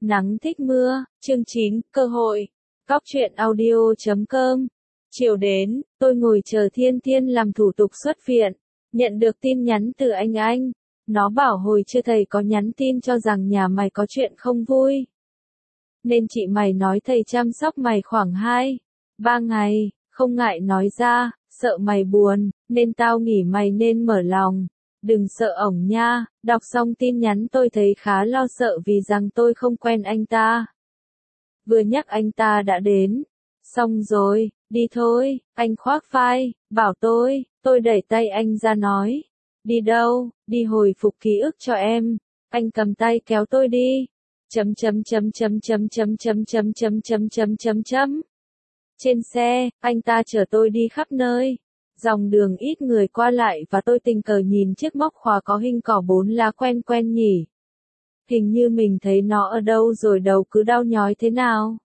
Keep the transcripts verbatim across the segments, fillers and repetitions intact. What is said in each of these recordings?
Nắng thích mưa, chương chín, cơ hội. Cóc truyện audio chấm com. Chiều đến, tôi ngồi chờ Thiên Thiên làm thủ tục xuất viện. Nhận được tin nhắn từ anh anh. Nó bảo hồi chưa thầy có nhắn tin cho rằng nhà mày có chuyện không vui. Nên chị mày nói thầy chăm sóc mày khoảng hai, ba ngày, không ngại nói ra, sợ mày buồn, nên tao nghĩ mày nên mở lòng. Đừng sợ ổng nha. Đọc xong tin nhắn tôi thấy khá lo sợ vì rằng tôi không quen anh ta. Vừa nhắc anh ta đã đến. Xong rồi, đi thôi, anh khoác vai, bảo tôi, tôi đẩy tay anh ra nói. Đi đâu, đi hồi phục ký ức cho em. Anh cầm tay kéo tôi đi. Chấm chấm chấm chấm chấm chấm chấm chấm chấm chấm chấm chấm chấm. Trên xe, anh ta chở tôi đi khắp nơi. Dòng đường ít người qua lại và tôi tình cờ nhìn chiếc móc khóa có hình cỏ bốn lá quen quen nhỉ. Hình như mình thấy nó ở đâu rồi đầu cứ đau nhói thế nào.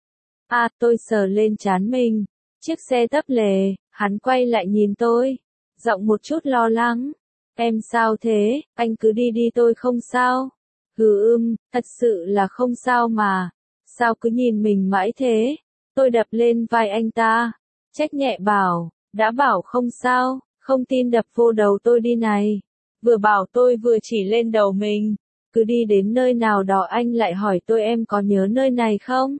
À, tôi sờ lên trán mình. Chiếc xe tấp lề, hắn quay lại nhìn tôi. Giọng một chút lo lắng. Em sao thế, anh cứ đi đi tôi không sao. Hừ ưm, thật sự là không sao mà. Sao cứ nhìn mình mãi thế. Tôi đập lên vai anh ta. Trách nhẹ bảo. Đã bảo không sao, không tin đập vô đầu tôi đi này. Vừa bảo tôi vừa chỉ lên đầu mình. Cứ đi đến nơi nào đó anh lại hỏi tôi em có nhớ nơi này không?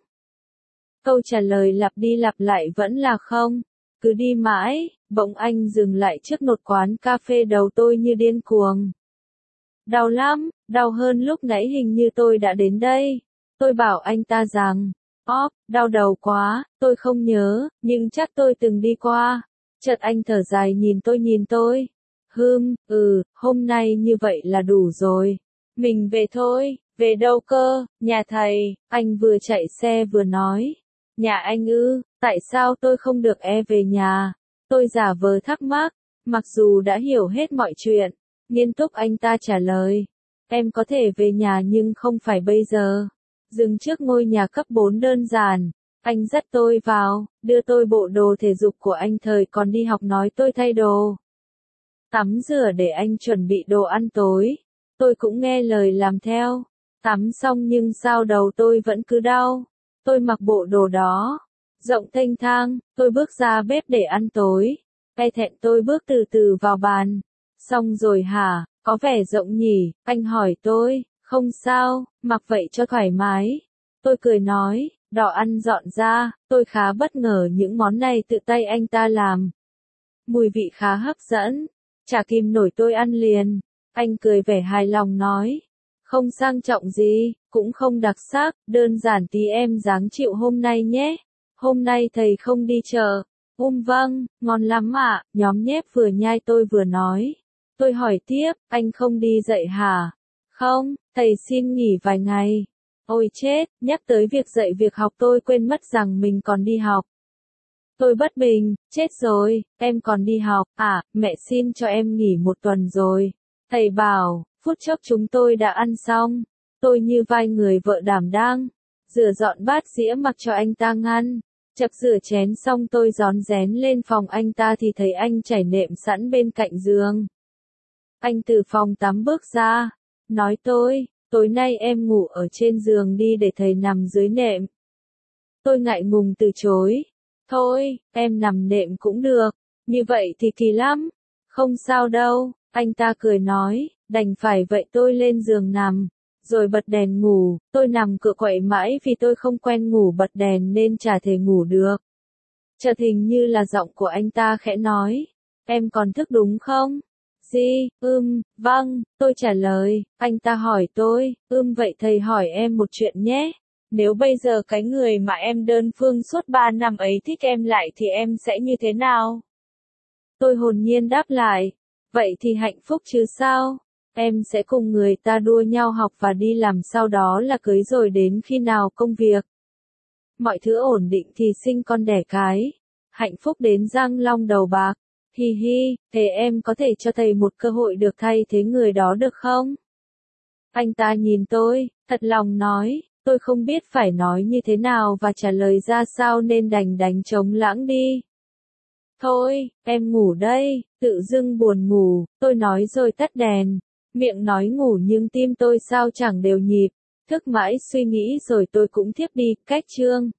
Câu trả lời lặp đi lặp lại vẫn là không. Cứ đi mãi, bỗng anh dừng lại trước một quán cà phê đầu tôi như điên cuồng. Đau lắm, đau hơn lúc nãy hình như tôi đã đến đây. Tôi bảo anh ta rằng, óp, đau đầu quá, tôi không nhớ, nhưng chắc tôi từng đi qua. Chợt anh thở dài nhìn tôi nhìn tôi. Hừm, ừ, hôm nay như vậy là đủ rồi. Mình về thôi, về đâu cơ, nhà thầy, anh vừa chạy xe vừa nói. Nhà anh ư, tại sao tôi không được e về nhà? Tôi giả vờ thắc mắc, mặc dù đã hiểu hết mọi chuyện. Nghiêm túc anh ta trả lời. Em có thể về nhà nhưng không phải bây giờ. Dừng trước ngôi nhà cấp bốn đơn giản. Anh dắt tôi vào, đưa tôi bộ đồ thể dục của anh thời còn đi học nói tôi thay đồ. Tắm rửa để anh chuẩn bị đồ ăn tối. Tôi cũng nghe lời làm theo. Tắm xong nhưng sao đầu tôi vẫn cứ đau. Tôi mặc bộ đồ đó. Rộng thênh thang, tôi bước ra bếp để ăn tối. E thẹn tôi bước từ từ vào bàn. Xong rồi hả, có vẻ rộng nhỉ, anh hỏi tôi, không sao, mặc vậy cho thoải mái. Tôi cười nói. Đồ ăn dọn ra, tôi khá bất ngờ những món này tự tay anh ta làm. Mùi vị khá hấp dẫn, chả kìm nổi tôi ăn liền. Anh cười vẻ hài lòng nói, không sang trọng gì, cũng không đặc sắc, đơn giản tí em ráng chịu hôm nay nhé. Hôm nay thầy không đi chợ. Um vâng, ngon lắm ạ, nhóm nhép vừa nhai tôi vừa nói. Tôi hỏi tiếp, anh không đi dạy hả? Không, thầy xin nghỉ vài ngày. Ôi chết, nhắc tới việc dạy việc học tôi quên mất rằng mình còn đi học. Tôi bất bình, chết rồi, em còn đi học, à, mẹ xin cho em nghỉ một tuần rồi. Thầy bảo, phút chốc chúng tôi đã ăn xong. Tôi như vai người vợ đảm đang, rửa dọn bát dĩa mặc cho anh ta ngăn. Chập rửa chén xong tôi rón rén lên phòng anh ta thì thấy anh trải nệm sẵn bên cạnh giường. Anh từ phòng tắm bước ra, nói tôi. Tối nay em ngủ ở trên giường đi để thầy nằm dưới nệm. Tôi ngại ngùng từ chối. Thôi, em nằm nệm cũng được. Như vậy thì kỳ lắm. Không sao đâu, anh ta cười nói, đành phải vậy tôi lên giường nằm. Rồi bật đèn ngủ, tôi nằm cựa quậy mãi vì tôi không quen ngủ bật đèn nên chả thể ngủ được. Chợt hình như là giọng của anh ta khẽ nói, em còn thức đúng không? Gì, ưm, vâng, tôi trả lời. Anh ta hỏi tôi, ưm vậy thầy hỏi em một chuyện nhé. Nếu bây giờ cái người mà em đơn phương suốt ba năm ấy thích em lại thì em sẽ như thế nào? Tôi hồn nhiên đáp lại, vậy thì hạnh phúc chứ sao? Em sẽ cùng người ta đua nhau học và đi làm sau đó là cưới rồi đến khi nào công việc. Mọi thứ ổn định thì sinh con đẻ cái. Hạnh phúc đến răng long đầu bạc. Hi hi, thế em có thể cho thầy một cơ hội được thay thế người đó được không? Anh ta nhìn tôi, thật lòng nói, tôi không biết phải nói như thế nào và trả lời ra sao nên đành đánh trống lãng đi. Thôi, em ngủ đây, tự dưng buồn ngủ, tôi nói rồi tắt đèn. Miệng nói ngủ nhưng tim tôi sao chẳng đều nhịp. Thức mãi suy nghĩ rồi tôi cũng thiếp đi, cách chương.